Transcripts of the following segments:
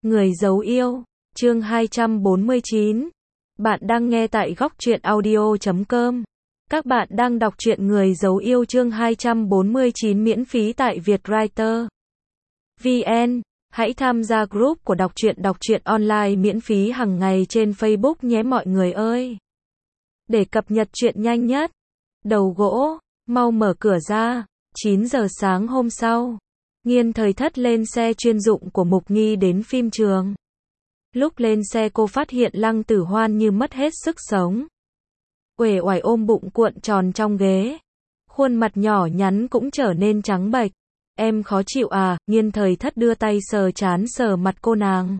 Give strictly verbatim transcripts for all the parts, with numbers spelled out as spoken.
Người giấu yêu, chương hai trăm bốn mươi chín. Bạn đang nghe tại góc truyện audio chấm com. Các bạn đang đọc truyện Người giấu yêu chương hai trăm bốn mươi chín miễn phí tại Vietwriter vê en. Hãy tham gia group của đọc truyện đọc truyện online miễn phí hàng ngày trên Facebook nhé mọi người ơi. Để cập nhật truyện nhanh nhất. Đầu gỗ, mau mở cửa ra. chín giờ sáng hôm sau, Nghiên Thời Thất lên xe chuyên dụng của Mục Nghi đến phim trường. Lúc lên xe cô phát hiện Lăng Tử Hoan như mất hết sức sống. Uể oải ôm bụng cuộn tròn trong ghế. Khuôn mặt nhỏ nhắn cũng trở nên trắng bệch. Em khó chịu à? Nghiên Thời Thất đưa tay sờ trán sờ mặt cô nàng.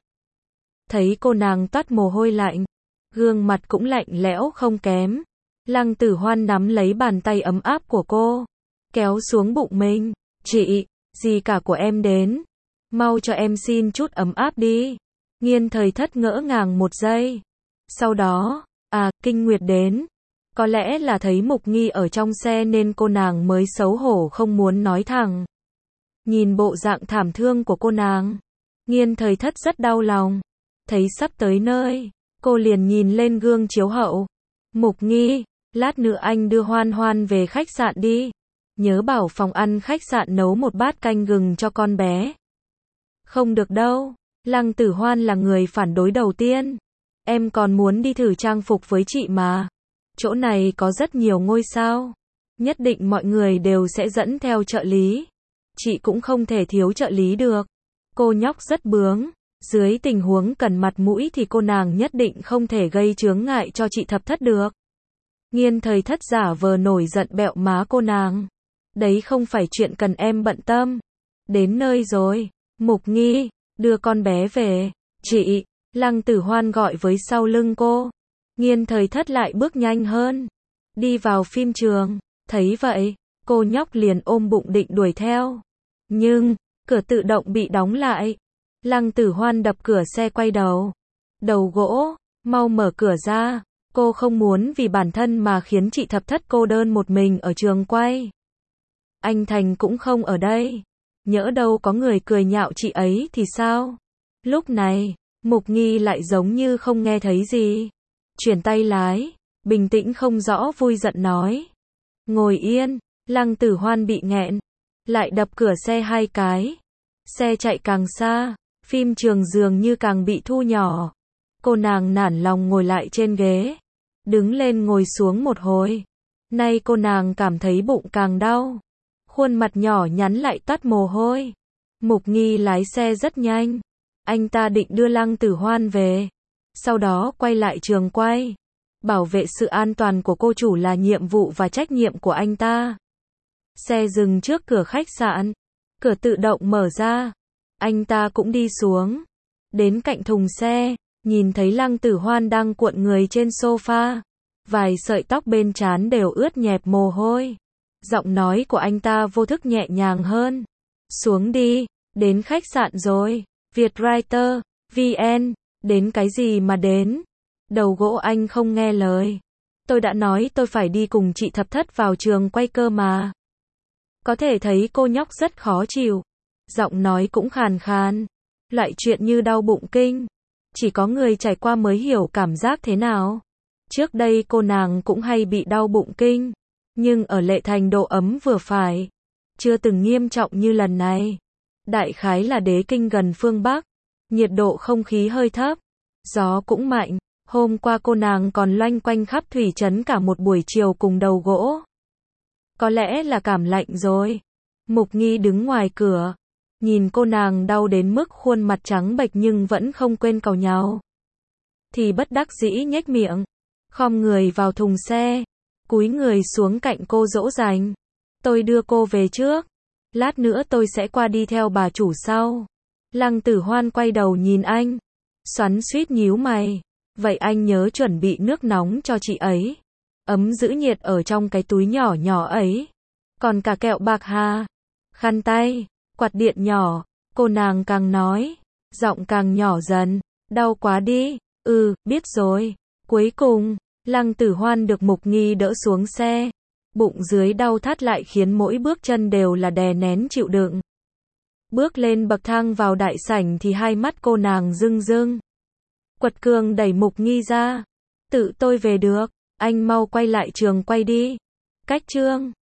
Thấy cô nàng toát mồ hôi lạnh. Gương mặt cũng lạnh lẽo không kém. Lăng Tử Hoan nắm lấy bàn tay ấm áp của cô. Kéo xuống bụng mình. Chị, gì cả của em đến. Mau cho em xin chút ấm áp đi. Nghiên Thời Thất ngỡ ngàng một giây. Sau đó, à, Kinh Nguyệt đến. Có lẽ là thấy Mục Nghi ở trong xe nên cô nàng mới xấu hổ không muốn nói thẳng. Nhìn bộ dạng thảm thương của cô nàng, Nghiên Thời Thất rất đau lòng. Thấy sắp tới nơi, cô liền nhìn lên gương chiếu hậu. Mục Nghi, lát nữa anh đưa Hoan Hoan về khách sạn đi. Nhớ bảo phòng ăn khách sạn nấu một bát canh gừng cho con bé. Không được đâu, Lăng Tử Hoan là người phản đối đầu tiên. Em còn muốn đi thử trang phục với chị mà. Chỗ này có rất nhiều ngôi sao. Nhất định mọi người đều sẽ dẫn theo trợ lý. Chị cũng không thể thiếu trợ lý được. Cô nhóc rất bướng. Dưới tình huống cần mặt mũi thì cô nàng nhất định không thể gây chướng ngại cho chị Thập Thất được. Nghiên Thời Thất giả vờ nổi giận bẹo má cô nàng. Đấy không phải chuyện cần em bận tâm. Đến nơi rồi. Mục Nghi, đưa con bé về. Chị, Lăng Tử Hoan gọi với sau lưng cô. Nghiên Thời Thất lại bước nhanh hơn. Đi vào phim trường. Thấy vậy, cô nhóc liền ôm bụng định đuổi theo. Nhưng, cửa tự động bị đóng lại. Lăng Tử Hoan đập cửa xe quay đầu. Đầu gỗ, mau mở cửa ra. Cô không muốn vì bản thân mà khiến chị Thập Thất cô đơn một mình ở trường quay. Anh Thành cũng không ở đây. Nhỡ đâu có người cười nhạo chị ấy thì sao? Lúc này, Mục Nghi lại giống như không nghe thấy gì. Chuyển tay lái, bình tĩnh không rõ vui giận nói. Ngồi yên, Lăng Tử Hoan bị nghẹn. Lại đập cửa xe hai cái. Xe chạy càng xa, phim trường dường như càng bị thu nhỏ. Cô nàng nản lòng ngồi lại trên ghế. Đứng lên ngồi xuống một hồi. Nay cô nàng cảm thấy bụng càng đau. Khuôn mặt nhỏ nhắn lại toát mồ hôi. Mục Nghi lái xe rất nhanh. Anh ta định đưa Lăng Tử Hoan về. Sau đó quay lại trường quay. Bảo vệ sự an toàn của cô chủ là nhiệm vụ và trách nhiệm của anh ta. Xe dừng trước cửa khách sạn. Cửa tự động mở ra. Anh ta cũng đi xuống. Đến cạnh thùng xe. Nhìn thấy Lăng Tử Hoan đang cuộn người trên sofa. Vài sợi tóc bên trán đều ướt nhẹp mồ hôi. Giọng nói của anh ta vô thức nhẹ nhàng hơn. Xuống đi, đến khách sạn rồi. Vietwriter vê en, đến cái gì mà đến? Đầu gỗ anh không nghe lời. Tôi đã nói tôi phải đi cùng chị Thập Thất vào trường quay cơ mà. Có thể thấy cô nhóc rất khó chịu. Giọng nói cũng khàn khàn. Loại chuyện như đau bụng kinh. Chỉ có người trải qua mới hiểu cảm giác thế nào. Trước đây cô nàng cũng hay bị đau bụng kinh. Nhưng ở Lệ Thành độ ấm vừa phải. Chưa từng nghiêm trọng như lần này. Đại khái là đế kinh gần phương Bắc. Nhiệt độ không khí hơi thấp. Gió cũng mạnh. Hôm qua cô nàng còn loanh quanh khắp thủy trấn cả một buổi chiều cùng đầu gỗ. Có lẽ là cảm lạnh rồi. Mục Nghi đứng ngoài cửa. Nhìn cô nàng đau đến mức khuôn mặt trắng bệch nhưng vẫn không quên càu nhàu. Thì bất đắc dĩ nhếch miệng. Khom người vào thùng xe. Cúi người xuống cạnh cô dỗ dành. Tôi đưa cô về trước. Lát nữa tôi sẽ qua đi theo bà chủ sau. Lăng Tử Hoan quay đầu nhìn anh. Xoắn xuýt nhíu mày. Vậy anh nhớ chuẩn bị nước nóng cho chị ấy. Ấm giữ nhiệt ở trong cái túi nhỏ nhỏ ấy. Còn cả kẹo bạc hà. Khăn tay. Quạt điện nhỏ. Cô nàng càng nói. Giọng càng nhỏ dần. Đau quá đi. Ừ, biết rồi. Cuối cùng, Lăng Tử Hoan được Mục Nghi đỡ xuống xe. Bụng dưới đau thắt lại khiến mỗi bước chân đều là đè nén chịu đựng. Bước lên bậc thang vào đại sảnh thì hai mắt cô nàng rưng rưng. Quật Cường đẩy Mục Nghi ra. Tự tôi về được, anh mau quay lại trường quay đi. Cách chương